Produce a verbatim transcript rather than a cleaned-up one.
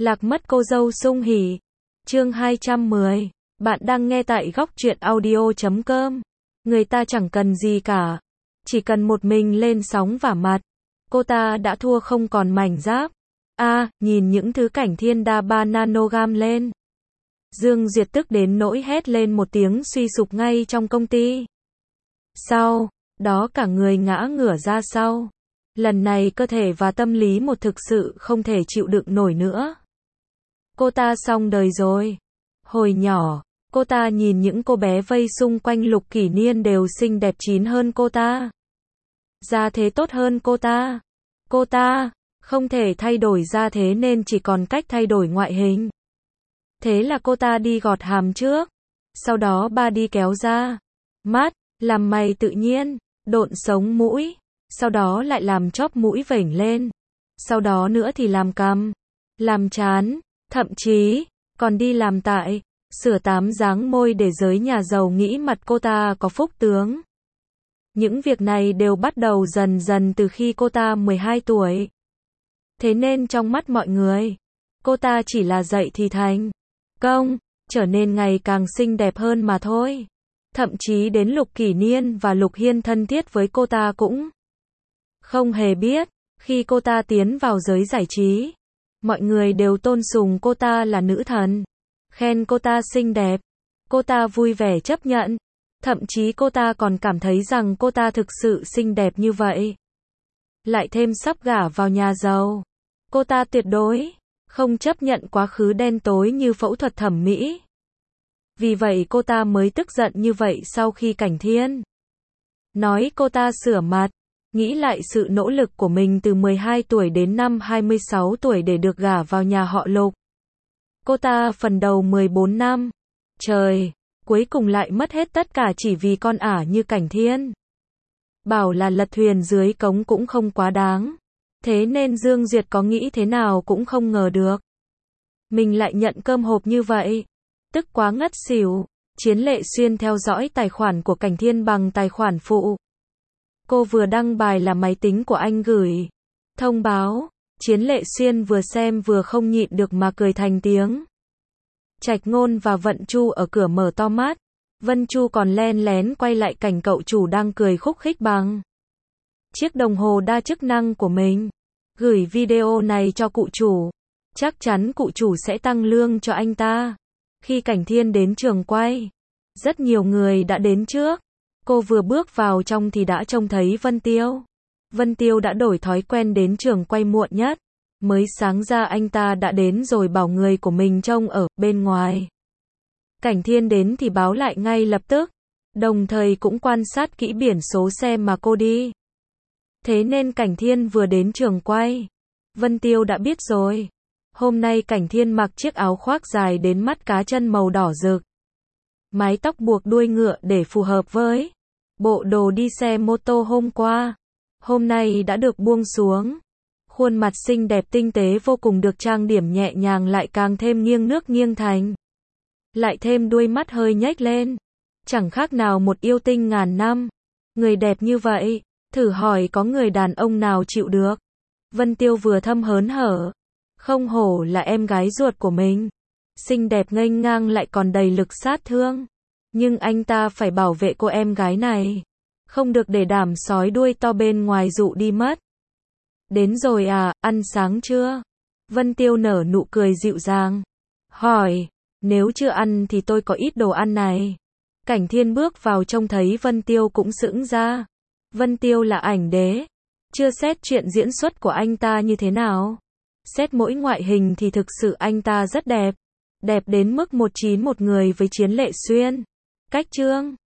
Lạc mất cô dâu sung hỉ. Chương hai trăm mười. Bạn đang nghe tại góc truyện audio chấm com. Người ta chẳng cần gì cả. Chỉ cần một mình lên sóng vả mặt. Cô ta đã thua không còn mảnh giáp. A, à, nhìn những thứ cảnh thiên đa ba nanogam lên. Dương Duyệt tức đến nỗi hét lên một tiếng suy sụp ngay trong công ty. Sau đó cả người ngã ngửa ra sau. Lần này cơ thể và tâm lý một thực sự không thể chịu đựng nổi nữa. Cô ta xong đời rồi. Hồi nhỏ, cô ta nhìn những cô bé vây xung quanh Lục Kỷ Niên đều xinh đẹp chín hơn cô ta. Gia thế tốt hơn cô ta. Cô ta không thể thay đổi gia thế nên chỉ còn cách thay đổi ngoại hình. Thế là cô ta đi gọt hàm trước. Sau đó ba đi kéo da mắt, làm mày tự nhiên, độn sống mũi. Sau đó lại làm chóp mũi vểnh lên. Sau đó nữa thì làm cằm, làm trán, thậm chí còn đi làm tại, sửa tám dáng môi để giới nhà giàu nghĩ mặt cô ta có phúc tướng. Những việc này đều bắt đầu dần dần từ khi cô ta mười hai tuổi. Thế nên trong mắt mọi người, cô ta chỉ là dậy thì thành công, trở nên ngày càng xinh đẹp hơn mà thôi. Thậm chí đến Lục Kỷ Niên và Lục Hiên thân thiết với cô ta cũng không hề biết. Khi cô ta tiến vào giới giải trí, mọi người đều tôn sùng cô ta là nữ thần, khen cô ta xinh đẹp. Cô ta vui vẻ chấp nhận. Thậm chí cô ta còn cảm thấy rằng cô ta thực sự xinh đẹp như vậy. Lại thêm sắp gả vào nhà giàu. Cô ta tuyệt đối không chấp nhận quá khứ đen tối như phẫu thuật thẩm mỹ. Vì vậy cô ta mới tức giận như vậy sau khi Cảnh Thiên nói cô ta sửa mặt. Nghĩ lại sự nỗ lực của mình từ mười hai tuổi đến năm hai mươi sáu tuổi để được gả vào nhà họ Lục. Cô ta phần đầu mười bốn năm. Trời, cuối cùng lại mất hết tất cả chỉ vì con ả như Cảnh Thiên. Bảo là lật thuyền dưới cống cũng không quá đáng. Thế nên Dương Duyệt có nghĩ thế nào cũng không ngờ được. Mình lại nhận cơm hộp như vậy. Tức quá ngất xỉu. Chiến Lệ Xuyên theo dõi tài khoản của Cảnh Thiên bằng tài khoản phụ. Cô vừa đăng bài là máy tính của anh gửi thông báo. Chiến Lệ Xuyên vừa xem vừa không nhịn được mà cười thành tiếng. Trạch Ngôn và Vận Chu ở cửa mở to mắt. Vân Chu còn len lén quay lại cảnh cậu chủ đang cười khúc khích bằng chiếc đồng hồ đa chức năng của mình. Gửi video này cho cụ chủ. Chắc chắn cụ chủ sẽ tăng lương cho anh ta. Khi Cảnh Thiên đến trường quay, rất nhiều người đã đến trước. Cô vừa bước vào trong thì đã trông thấy Vân Tiêu. Vân Tiêu đã đổi thói quen đến trường quay muộn nhất. Mới sáng ra anh ta đã đến rồi bảo người của mình trông ở bên ngoài. Cảnh Thiên đến thì báo lại ngay lập tức. Đồng thời cũng quan sát kỹ biển số xe mà cô đi. Thế nên Cảnh Thiên vừa đến trường quay, Vân Tiêu đã biết rồi. Hôm nay Cảnh Thiên mặc chiếc áo khoác dài đến mắt cá chân màu đỏ rực. Mái tóc buộc đuôi ngựa để phù hợp với bộ đồ đi xe mô tô hôm qua. Hôm nay đã được buông xuống. Khuôn mặt xinh đẹp tinh tế vô cùng được trang điểm nhẹ nhàng lại càng thêm nghiêng nước nghiêng thành. Lại thêm đuôi mắt hơi nhếch lên. Chẳng khác nào một yêu tinh ngàn năm. Người đẹp như vậy, thử hỏi có người đàn ông nào chịu được. Vân Tiêu vừa thâm hớn hở. Không hổ là em gái ruột của mình. Xinh đẹp nghênh ngang lại còn đầy lực sát thương. Nhưng anh ta phải bảo vệ cô em gái này. Không được để đám sói đuôi to bên ngoài dụ đi mất. Đến rồi à, ăn sáng chưa? Vân Tiêu nở nụ cười dịu dàng. Hỏi, nếu chưa ăn thì tôi có ít đồ ăn này. Cảnh Thiên bước vào trông thấy Vân Tiêu cũng sững ra. Vân Tiêu là ảnh đế. Chưa xét chuyện diễn xuất của anh ta như thế nào. Xét mỗi ngoại hình thì thực sự anh ta rất đẹp. Đẹp đến mức một chín một người với Chiến Lệ Xuyên. Cách trương